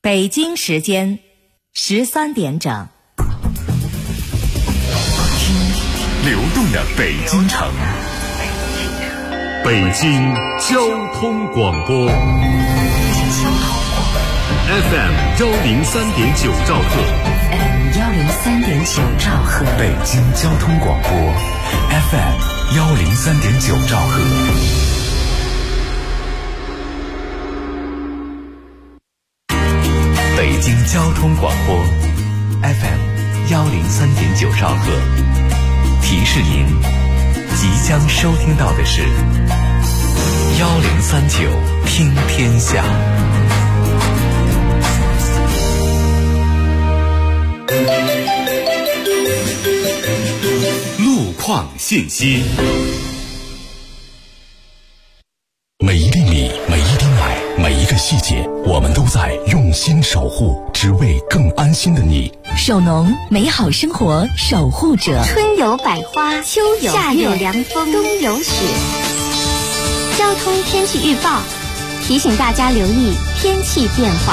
北京时间13点整。 听流动的北京城，北京交通广播 FM 103.9兆赫， FM 103.9兆赫， 北京交通广播 FM 103.9兆赫。北京交通广播 FM 103.9兆赫，提示您即将收听到的是1039听天下。路况信息。每一粒米，每一滴奶，每一个细节，我们都在用心守护，只为更安心的你。 首农，美好生活守护者。 春有百花，秋有夏有凉风，冬有雪。交通天气预报提醒大家留意天气变化。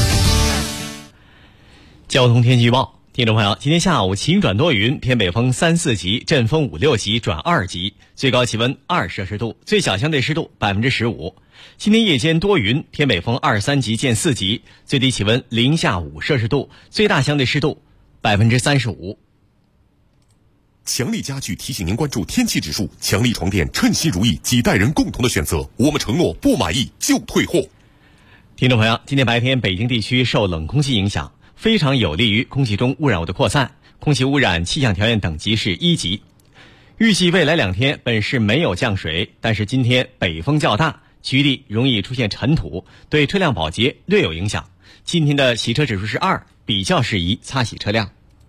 交通天气预报，听众朋友，今天下午晴转多云，偏北风3、4级，阵风5、6级转2级，最高气温20摄氏度，最小相对湿度15%。今天夜间多云，偏北风2、3级见4级，最低气温零下5摄氏度，最大相对湿度35%。 强力家具提醒您关注天气指数，强力床垫称心如意，几代人共同的选择，我们承诺不满意就退货。 听众朋友，今天白天北京地区受冷空气影响，非常有利于空气中污染物的扩散，空气污染气象条件等级是1级。预计未来2天本市没有降水，但是今天北风较大，局地容易出现尘土，对车辆保洁略有影响。今天的洗车指数是2，比较适宜擦洗车辆。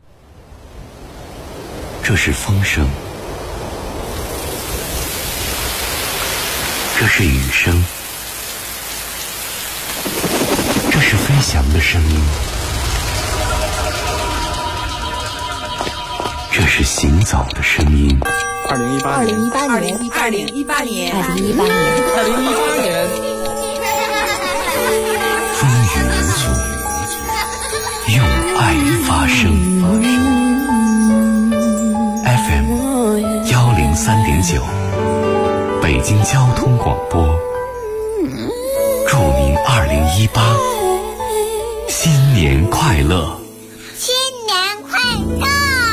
这是风声，这是雨声，这是飞翔的声音，这是行走的声音。 2018年， 风雨无阻，用爱发声。FM 103.9，北京交通广播，祝您2018新年快乐！ 新年快乐！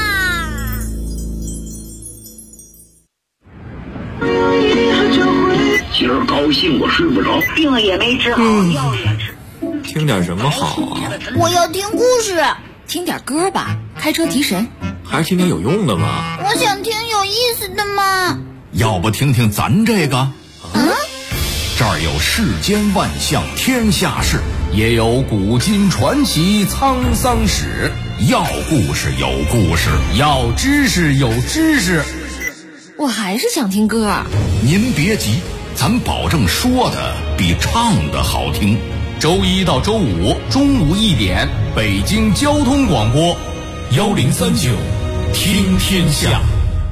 今儿高兴我睡不着，病也没治好，药也吃。 听点什么好啊？ 我要听故事。 听点歌吧，开车提神。 还是听点有用的吧。 我想听有意思的嘛。 要不听听咱这个？这儿有世间万象天下事，也有古今传奇沧桑史。要故事有故事，要知识有知识。 我还是想听歌。 您别急，咱保证说的比唱的好听。周1到周5中午1点，北京交通广播1039听天下。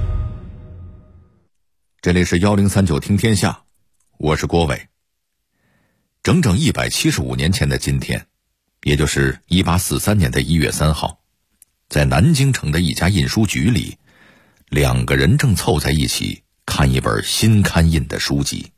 这里是1039听天下，我是郭伟。整整175年前的今天，也就是1843年的1月3号，在南京城的一家印书局里，2个人正凑在一起看一本新刊印的书籍。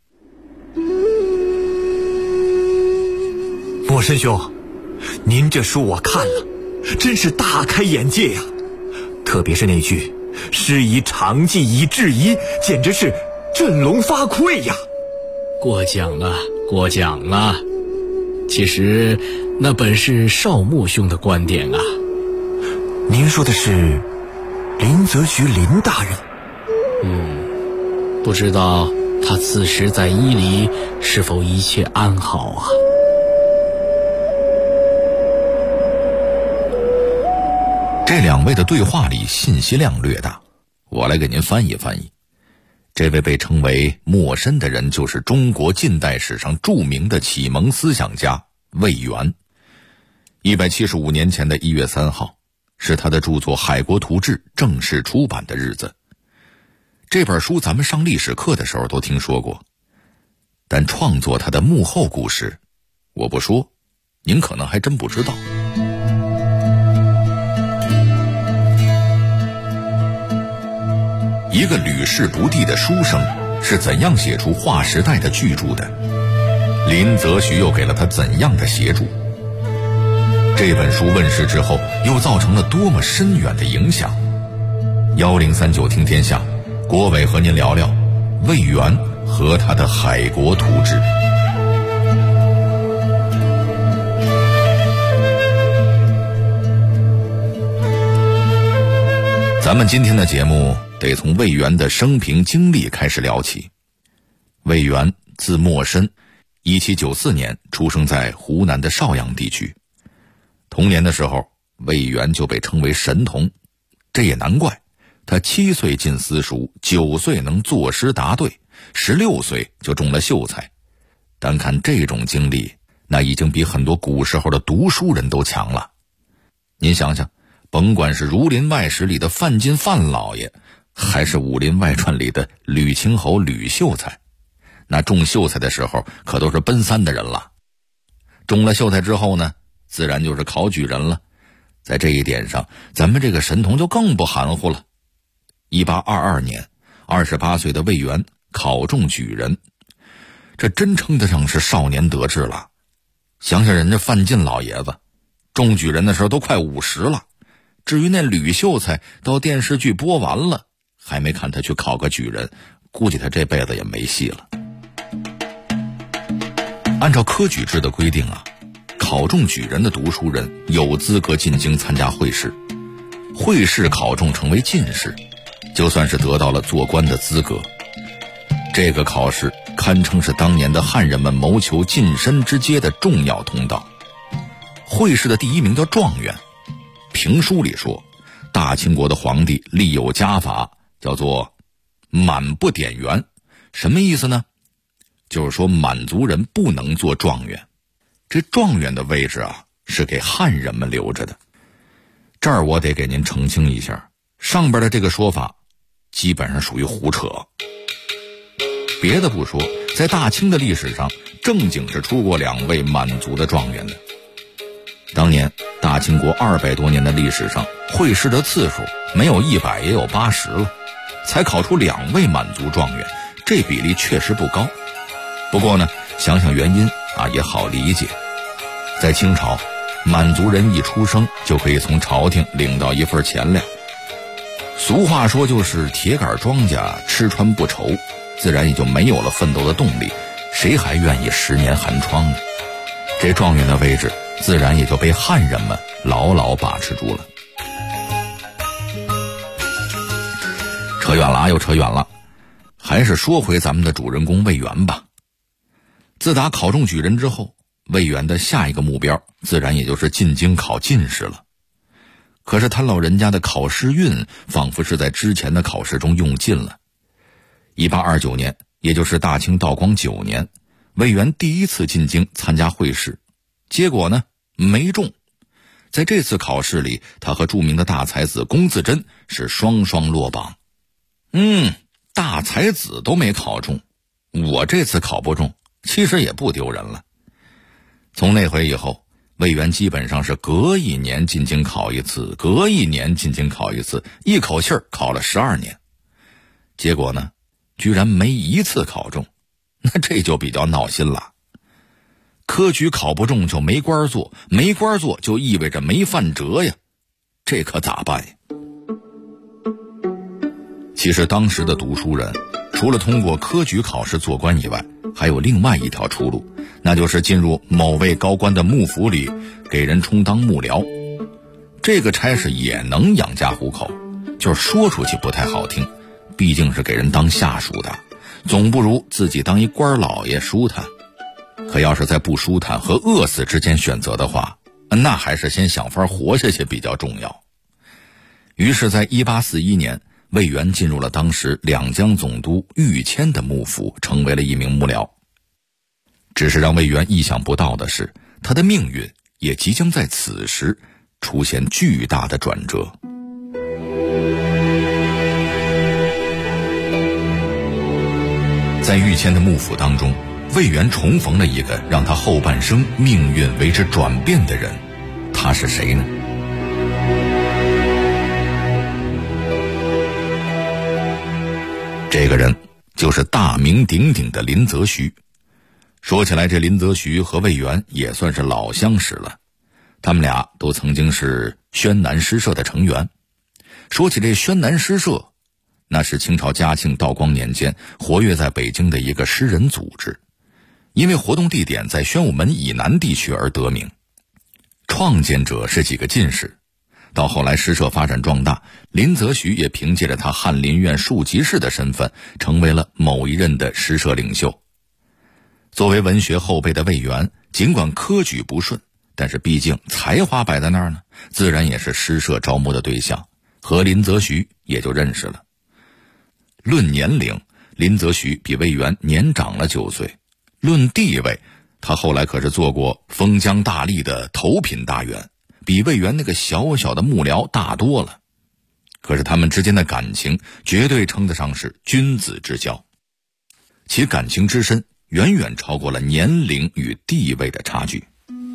莫申兄，您这书我看了，真是大开眼界呀！特别是那句“师夷长技以制夷”，简直是振聋发聩呀！ 过奖了，过奖了。其实那本是少穆兄的观点啊。 您说的是林则徐林大人？ 不知道他此时在伊犁是否一切安好啊？ 这2位的对话里信息量略大，我来给您翻译翻译。这位被称为莫申的人，就是中国近代史上著名的启蒙思想家魏源。175年前的1月3号，是他的著作《海国图志》正式出版的日子。这本书咱们上历史课的时候都听说过，但创作它的幕后故事我不说， 您可能还真不知道。一个屡试不第的书生是怎样写出划时代的巨著的？林则徐又给了他怎样的协助？这本书问世之后又造成了多么深远的影响？1039听天下，郭伟和您聊聊魏源和他的海国图志。咱们今天的节目得从魏源的生平经历开始聊起。魏源字默深，1794年出生在湖南的邵阳地区。童年的时候，魏源就被称为神童，这也难怪。他7岁进私塾，9岁能作诗答对，16岁就中了秀才。单看这种经历，那已经比很多古时候的读书人都强了。您想想，甭管是《儒林外史》里的范进范老爷，还是《武林外传》里的吕青侯吕秀才，那中秀才的时候可都是奔三的人了。中了秀才之后呢，自然就是考举人了。在这一点上，咱们这个神童就更不含糊了。1822年，28岁的魏源考中举人，这真称得上是少年得志了。想想人家范进老爷子中举人的时候都快50了，至于那吕秀才，到电视剧播完了还没看他去考个举人，估计他这辈子也没戏了。按照科举制的规定啊，考中举人的读书人有资格进京参加会试，会试考中成为进士，就算是得到了做官的资格。这个考试堪称是当年的汉人们谋求晋升之阶的重要通道。会试的第一名叫状元。评书里说，大清国的皇帝立有家法，叫做满不点员。什么意思呢？就是说满族人不能做状元。这状元的位置啊，是给汉人们留着的。这儿我得给您澄清一下，上边的这个说法基本上属于胡扯。别的不说，在大清的历史上正经是出过2位满族的状元的。当年大清国200多年的历史上，会试的次数没有100也有80了，才考出2位满族状元，这比例确实不高。不过呢，想想原因啊，也好理解。在清朝，满族人一出生就可以从朝廷领到一份钱粮，俗话说就是铁杆庄稼吃穿不愁，自然也就没有了奋斗的动力，谁还愿意10年寒窗呢？这状元的位置自然也就被汉人们牢牢把持住了。扯远了啊，又扯远了，还是说回咱们的主人公魏源吧。自打考中举人之后，魏源的下一个目标自然也就是进京考进士了。可是他老人家的考试运仿佛是在之前的考试中用尽了。1829年，也就是大清道光9年，魏源第一次进京参加会试，结果呢没中。在这次考试里，他和著名的大才子龚自珍是双双落榜。大才子都没考中，我这次考不中，其实也不丢人了。从那回以后，魏源基本上是隔1年进京考一次，隔1年进京考一次，一口气儿考了12年。结果呢，居然没一次考中，那这就比较闹心了。科举考不中就没官做，没官做就意味着没饭辙呀，这可咋办呀？其实当时的读书人，除了通过科举考试做官以外，还有另外一条出路，那就是进入某位高官的幕府里，给人充当幕僚。这个差事也能养家糊口，就是说出去不太好听，毕竟是给人当下属的，总不如自己当一官老爷舒坦。可要是在不舒坦和饿死之间选择的话，那还是先想法活下去比较重要。于是在1841年，魏源进入了当时两江总督玉谦的幕府，成为了一名幕僚。只是让魏源意想不到的是，他的命运也即将在此时出现巨大的转折。在玉谦的幕府当中， 魏源重逢了一个让他后半生命运为之转变的人，他是谁呢？这个人就是大名鼎鼎的林则徐。说起来，这林则徐和魏源也算是老相识了，他们俩都曾经是宣南诗社的成员。说起这宣南诗社，那是清朝嘉庆、道光年间活跃在北京的一个诗人组织，因为活动地点在宣武门以南地区而得名。创建者是几个进士，到后来诗社发展壮大，林则徐也凭借着他翰林院庶吉士的身份，成为了某一任的诗社领袖。作为文学后辈的魏源，尽管科举不顺，但是毕竟才华摆在那儿呢，自然也是诗社招募的对象，和林则徐也就认识了。论年龄，林则徐比魏源年长了9岁；论地位，他后来可是做过封疆大吏的头品大员，比魏源那个小小的幕僚大多了。可是他们之间的感情绝对称得上是君子之交，其感情之深远远超过了年龄与地位的差距。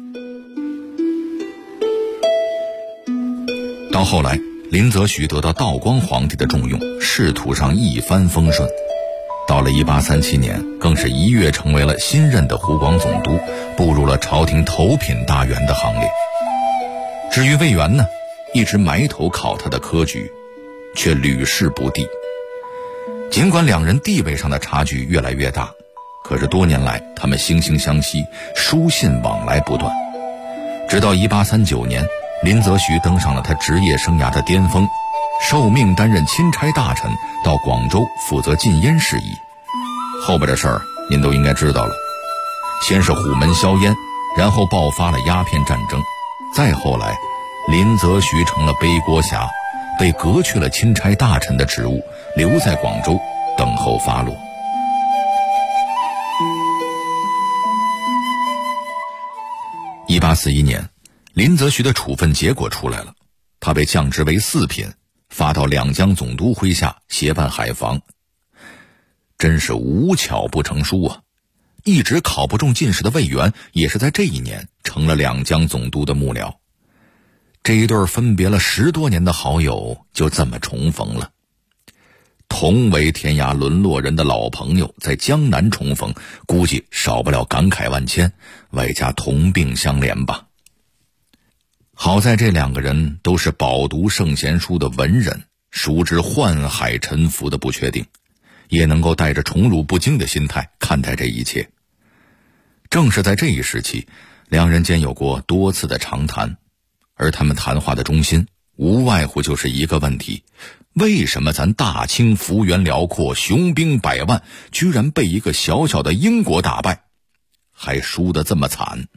到后来，林则徐得到道光皇帝的重用，仕途上一帆风顺。到了1837年，更是一跃成为了新任的湖广总督，步入了朝廷头品大员的行列。至于魏源呢，一直埋头考他的科举，却屡试不第。尽管两人地位上的差距越来越大，可是多年来他们惺惺相惜，书信往来不断。直到1839年，林则徐登上了他职业生涯的巅峰，受命担任钦差大臣，到广州负责禁烟事宜。后边的事儿您都应该知道了，先是虎门销烟，然后爆发了鸦片战争，再后来林则徐成了背锅侠，被革去了钦差大臣的职务，留在广州等候发落。1841年，林则徐的处分结果出来了，他被降职为4品，发到两江总督麾下协办海防。真是无巧不成书啊！一直考不中进士的魏源，也是在这一年成了两江总督的幕僚。这一对分别了10多年的好友，就这么重逢了。同为天涯沦落人的老朋友，在江南重逢，估计少不了感慨万千，外加同病相怜吧。好在这两个人都是饱读圣贤书的文人，熟知宦海沉浮的不确定，也能够带着宠辱不惊的心态看待这一切。正是在这一时期，两人间有过多次的长谈，而他们谈话的中心无外乎就是一个问题：为什么咱大清幅员辽阔，雄兵100万，居然被一个小小的英国打败，还输得这么惨？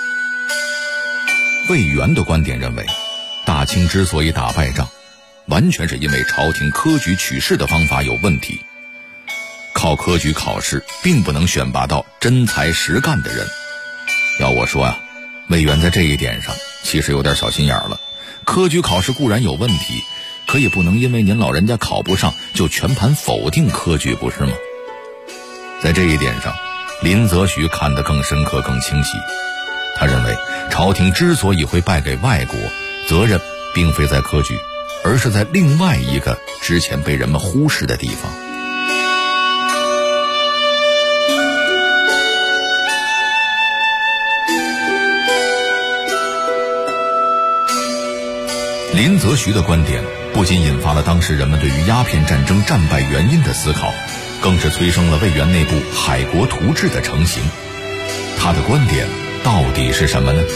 魏源的观点认为，大清之所以打败仗，完全是因为朝廷科举取士的方法有问题。靠科举考试并不能选拔到真才实干的人。要我说啊，魏源在这一点上其实有点小心眼了。科举考试固然有问题，可也不能因为您老人家考不上就全盘否定科举，不是吗？在这一点上，林则徐看得更深刻更清晰。他认为朝廷之所以会败给外国，责任并非在科举，而是在另外一个之前被人们忽视的地方。林则徐的观点不仅引发了当时人们对于鸦片战争战败原因的思考，更是催生了魏源内部海国图志的成型。他的观点到底是什么呢？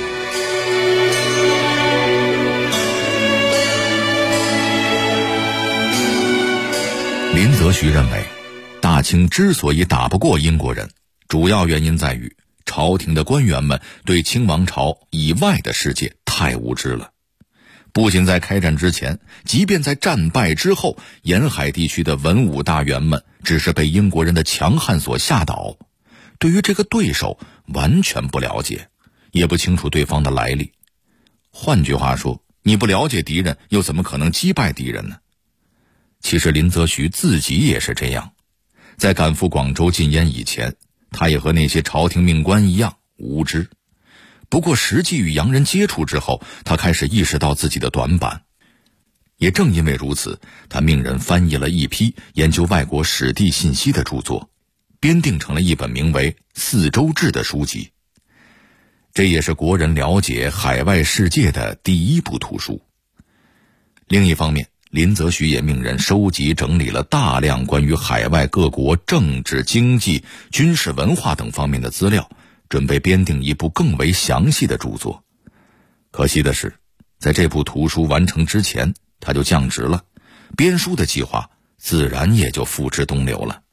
林则徐认为，大清之所以打不过英国人，主要原因在于朝廷的官员们对清王朝以外的世界太无知了。不仅在开战之前，即便在战败之后，沿海地区的文武大员们只是被英国人的强悍所吓倒，对于这个对手完全不了解，也不清楚对方的来历。换句话说，你不了解敌人，又怎么可能击败敌人呢？其实林则徐自己也是这样。在赶赴广州禁烟以前， 他也和那些朝廷命官一样无知。不过实际与洋人接触之后，他开始意识到自己的短板。也正因为如此，他命人翻译了一批研究外国史地信息的著作，编订成了一本名为《四周志》的书籍。这也是国人了解海外世界的第一部图书。另一方面，林则徐也命人收集整理了大量关于海外各国政治、经济、军事、文化等方面的资料，准备编订一部更为详细的著作。可惜的是，在这部图书完成之前，他就降职了，编书的计划自然也就付之东流了。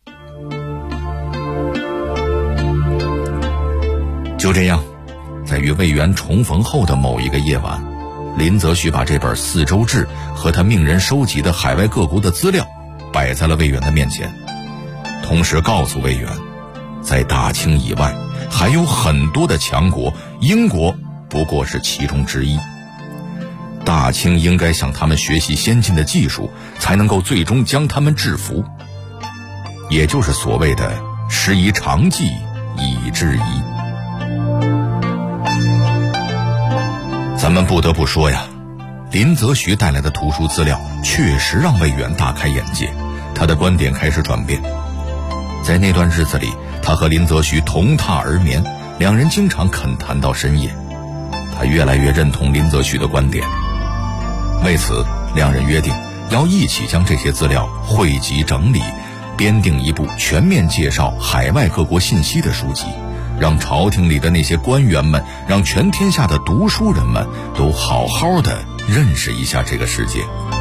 就这样，在与魏源重逢后的某一个夜晚，林则徐把这本《四周志》和他命人收集的海外各国的资料摆在了魏源的面前，同时告诉魏源，在大清以外还有很多的强国，英国不过是其中之一。大清应该向他们学习先进的技术，才能够最终将他们制服，也就是所谓的师夷长技以制夷。咱们不得不说呀，林则徐带来的图书资料确实让魏源大开眼界，他的观点开始转变。在那段日子里，他和林则徐同榻而眠，两人经常恳谈到深夜。他越来越认同林则徐的观点，为此两人约定要一起将这些资料汇集整理，编订一部全面介绍海外各国信息的书籍，让朝廷里的那些官员们，让全天下的读书人们都好好的认识一下这个世界。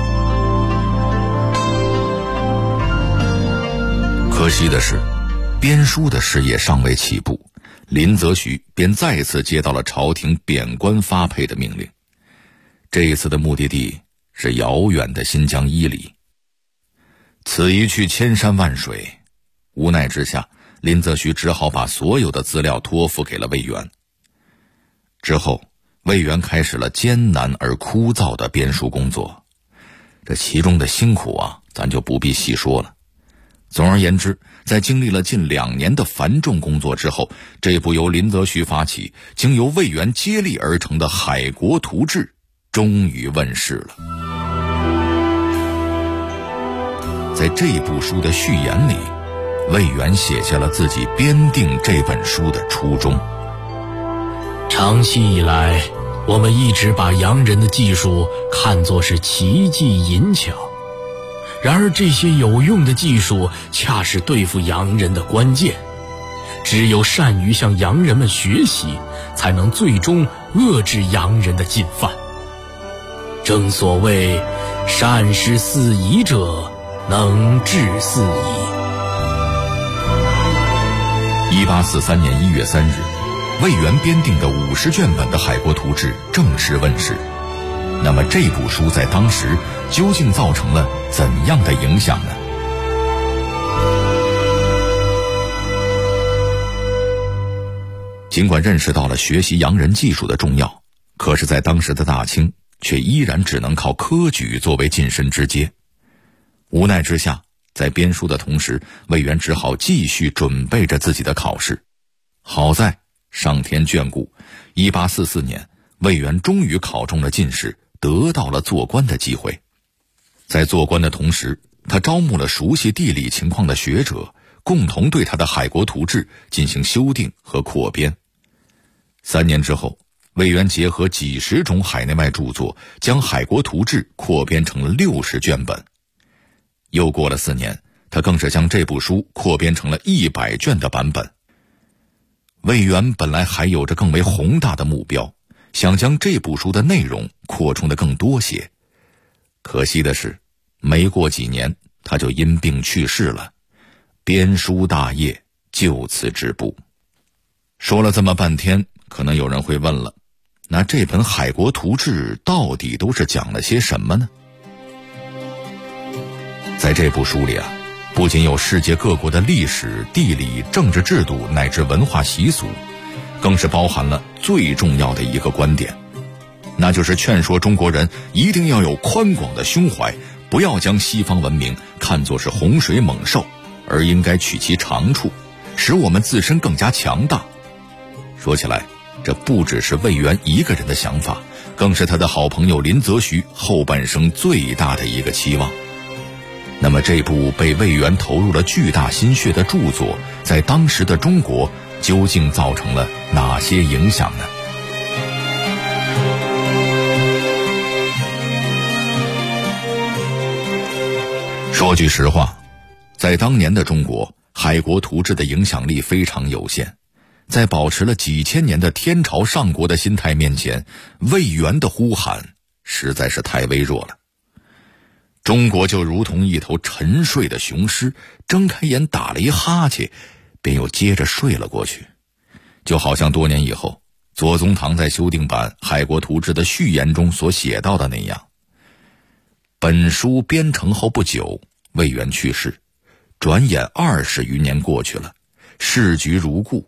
可惜的是，编书的事业尚未起步，林则徐便再次接到了朝廷贬官发配的命令。这一次的目的地是遥远的新疆伊犁。此一去千山万水，无奈之下，林则徐只好把所有的资料托付给了魏源。之后，魏源开始了艰难而枯燥的编书工作，这其中的辛苦啊，咱就不必细说了。总而言之，在经历了近2年的繁重工作之后，这部由林则徐发起，经由魏源接力而成的《海国图志》终于问世了。在这部书的序言里，魏源写下了自己编订这本书的初衷。 长期以来，我们一直把洋人的技术看作是奇技淫巧，然而这些有用的技术恰是对付洋人的关键，只有善于向洋人们学习，才能最终遏制洋人的进犯。正所谓善施四夷者，能治四夷。 1843年1月3日，魏源编订的50卷本的《海国图志》正式问世。那么这部书在当时究竟造成了怎样的影响呢？尽管认识到了学习洋人技术的重要，可是在当时的大清却依然只能靠科举作为晋升之阶。无奈之下，在编书的同时，魏源只好继续准备着自己的考试。好在上天眷顾，1844年，魏源终于考中了进士，得到了做官的机会。在做官的同时，他招募了熟悉地理情况的学者，共同对他的《海国图志》进行修订和扩编。3年之后，魏源结合几十种海内外著作，将《海国图志》扩编成了60卷本。又过了4年，他更是将这部书扩编成了100卷的版本。魏源本来还有着更为宏大的目标，想将这部书的内容扩充得更多些。可惜的是，没过几年他就因病去世了，编书大业就此止步。说了这么半天，可能有人会问了，那这本《海国图志》到底都是讲了些什么呢？在这部书里啊，不仅有世界各国的历史、地理、政治制度乃至文化习俗，更是包含了最重要的一个观点，那就是劝说中国人一定要有宽广的胸怀，不要将西方文明看作是洪水猛兽，而应该取其长处， 使我们自身更加强大。说起来，这不只是魏源一个人的想法，更是他的好朋友林则徐后半生最大的一个期望。那么这部被魏源投入了巨大心血的著作，在当时的中国究竟造成了哪些影响呢？说句实话，在当年的中国，海国图志的影响力非常有限，在保持了几千年的天朝上国的心态面前，魏源的呼喊实在是太微弱了。中国就如同一头沉睡的雄狮，睁开眼打了一哈欠，便又接着睡了过去。就好像多年以后，左宗棠在修订版《海国图志》的序言中所写到的那样，本书编成后不久，魏源去世，转眼20余年过去了，世局如故。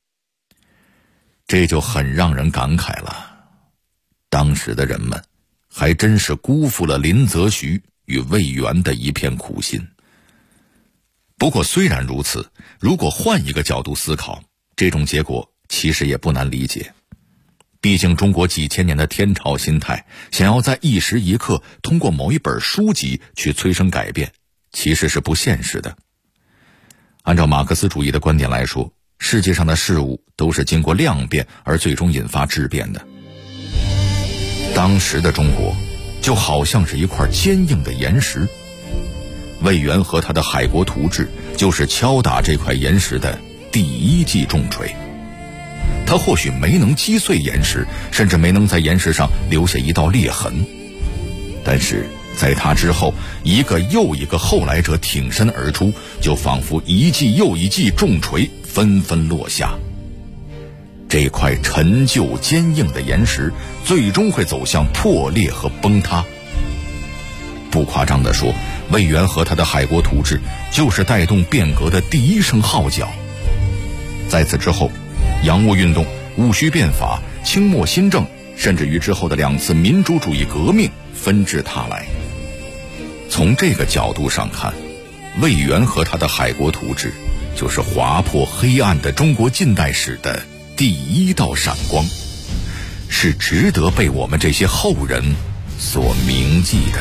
这就很让人感慨了，当时的人们还真是辜负了林则徐与魏源的一片苦心。不过虽然如此，如果换一个角度思考，这种结果其实也不难理解。毕竟中国几千年的天朝心态，想要在一时一刻通过某一本书籍去催生改变，其实是不现实的。按照马克思主义的观点来说，世界上的事物都是经过量变而最终引发质变的。当时的中国就好像是一块坚硬的岩石，魏源和他的《海国图志》就是敲打这块岩石的第一记重锤。他或许没能击碎岩石，甚至没能在岩石上留下一道裂痕，但是在他之后，一个又一个后来者挺身而出，就仿佛一记又一记重锤纷纷落下。这块陈旧坚硬的岩石最终会走向破裂和崩塌。不夸张地说，魏源和他的《海国图志》就是带动变革的第一声号角。在此之后，洋务运动、戊戌变法、清末新政，甚至于之后的2次民主主义革命纷至沓来。从这个角度上看，魏源和他的《海国图志》就是划破黑暗的中国近代史的第一道闪光，是值得被我们这些后人所铭记的。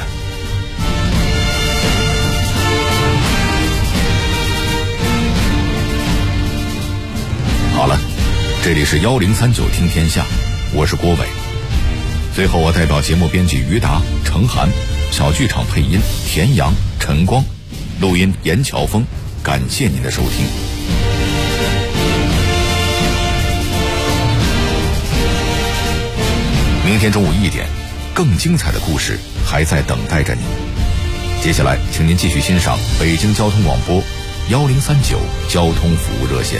好了，这里是1039听天下，我是郭伟。最后我代表节目编辑于达、程涵，小剧场配音田阳、陈光，录音严乔峰，感谢您的收听。明天中午1点，更精彩的故事还在等待着您。接下来请您继续欣赏北京交通广播1039交通服务热线。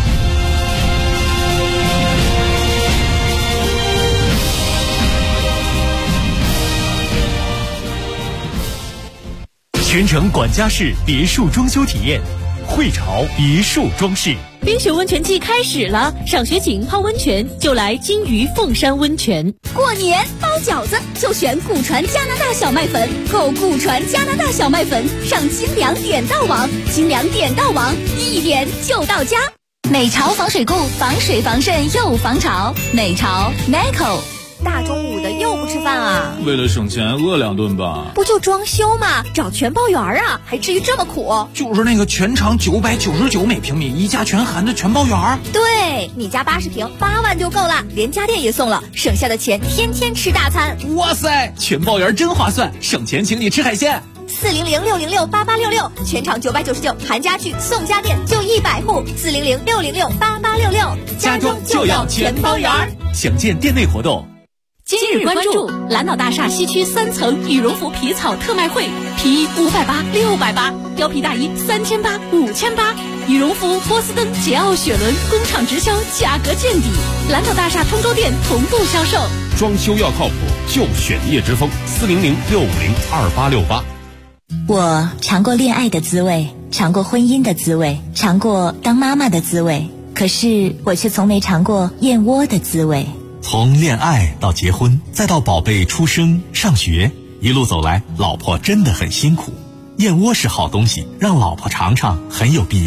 全程管家式别墅装修体验，汇潮别墅装饰。 冰雪温泉季开始了，赏雪景、泡温泉就来金鱼凤山温泉。 过年包饺子就选古传加拿大小麦粉，购古传加拿大小麦粉上精良点到网，精良点到网，一点就到家。 美潮防水固，防水防渗又防潮。美潮 Nico。 大中午的又不吃饭啊？ 为了省钱饿2顿吧。 不就装修吗？找全包园啊，还至于这么苦？ 就是那个全长999每平米，一价全含的全包园。 对，你家80平8万就够了，连家电也送了，省下的钱天天吃大餐。 哇塞，全包园真划算，省钱请你吃海鲜。 400-606-8866，全场999，含家具送家电就100户。400-606-8866， 家装就要全包园。详见店内活动。 今日关注蓝岛大厦西区3层羽绒服皮草特卖会，皮衣580、680，貂皮大衣3800、5800，羽绒服波司登、捷奥雪伦工厂直销，价格见底。蓝岛大厦通州店同步销售。 装修要靠谱，就选叶之峰，400-650-2868。 我尝过恋爱的滋味，尝过婚姻的滋味，尝过当妈妈的滋味，可是我却从没尝过燕窝的滋味。 从恋爱到结婚，再到宝贝出生上学，一路走来，老婆真的很辛苦。燕窝是好东西，让老婆尝尝很有必要。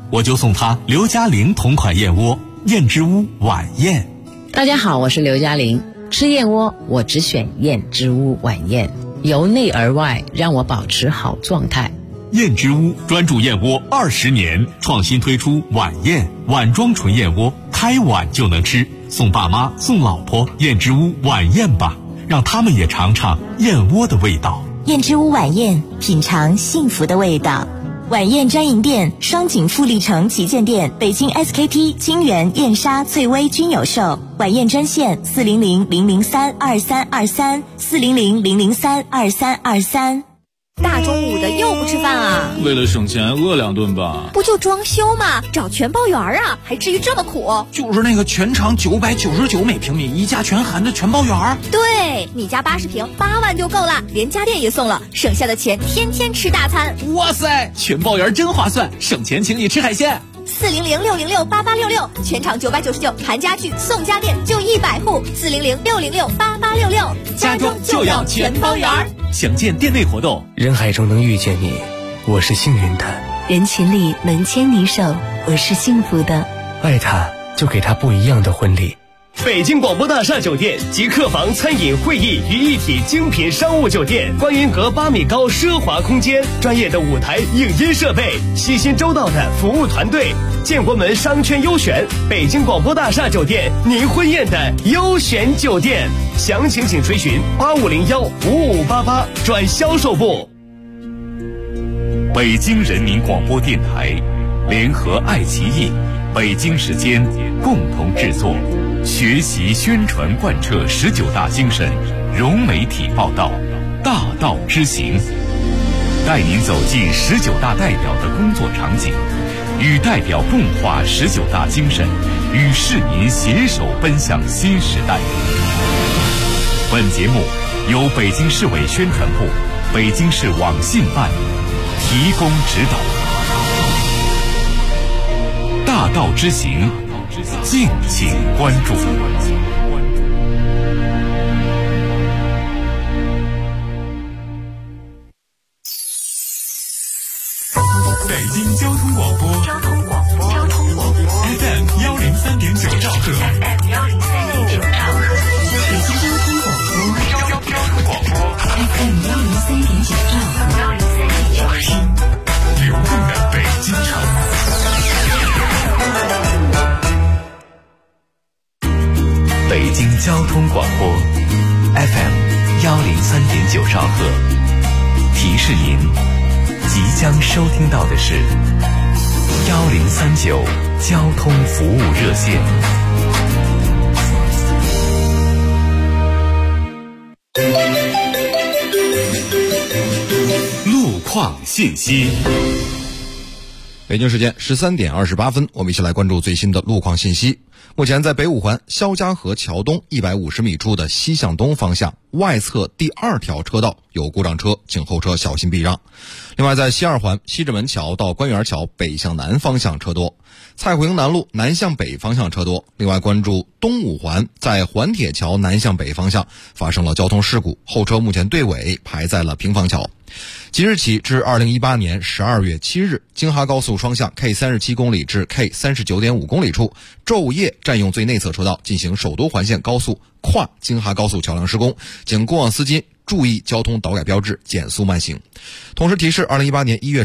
我就送他刘嘉玲同款燕窝燕之屋晚宴。 大家好，我是刘嘉玲。吃燕窝我只选燕之屋晚宴，由内而外让我保持好状态。 燕之屋专注燕窝20年，创新推出晚宴碗装纯燕窝，开碗就能吃，送爸妈送老婆燕之屋晚宴吧，让他们也尝尝燕窝的味道。 燕之屋晚宴，品尝幸福的味道。晚宴专营店：双井富力城旗舰店、北京 SKP、金源、燕莎、翠微均有售。晚宴专线400-003-2323，400-003-2323。 大中午的又不吃饭啊？ 为了省钱饿2顿吧。 不就装修吗？找全包园啊，还至于这么苦？ 就是那个全长999每平米，一家全含的全包园。 对，你家80平8万就够了，连家电也送了，省下的钱天天吃大餐。 哇塞，全包园真划算，省钱请你吃海鲜。 400-606-8866，全场999，含家具送家电就100户。400-606-8866， 家中就要全包园。详见店内活动。 人海中能遇见你，我是幸运的； 人群里能牵你手，我是幸福的。 爱他，就给他不一样的婚礼。 北京广播大厦酒店集客房、餐饮、会议于一体精品商务酒店，观云阁8米高奢华空间，专业的舞台影音设备，细心周到的服务团队，建国门商圈优选，北京广播大厦酒店，您婚宴的优选酒店。详情请垂询8501-5588转销售部。 北京人民广播电台联合爱奇艺、北京时间共同制作，学习宣传贯彻19大精神，融媒体报道，大道之行，带您走进19大代表的工作场景，与代表共话19大精神，与市民携手奔向新时代。本节目由北京市委宣传部、北京市网信办提供指导。大道之行，敬请关注。北京交通广播FM 103.9兆赫， 北京交通广播 FM 103.9兆赫， 听流动的北京城。北京交通广播 FM 103.9兆赫，提示您即将收听到的是1039交通服务热线。路况信息。 北京时间13点28分，我们一起来关注最新的路况信息。目前在北五环肖家河桥东150米处的西向东方向外侧第2条车道有故障车，请后车小心避让。另外在西二环西直门桥到官园桥北向南方向车多，蔡胡营南路南向北方向车多。另外关注东五环在环铁桥南向北方向发生了交通事故，后车目前队尾排在了平房桥。即日起至2018年12月7日，京哈高速双向 K37公里至 K39.5公里处昼夜占用最内侧车道进行首都环线高速跨京哈高速桥梁施工，请过往司机注意交通导改标志，减速慢行。同时提示2018年1月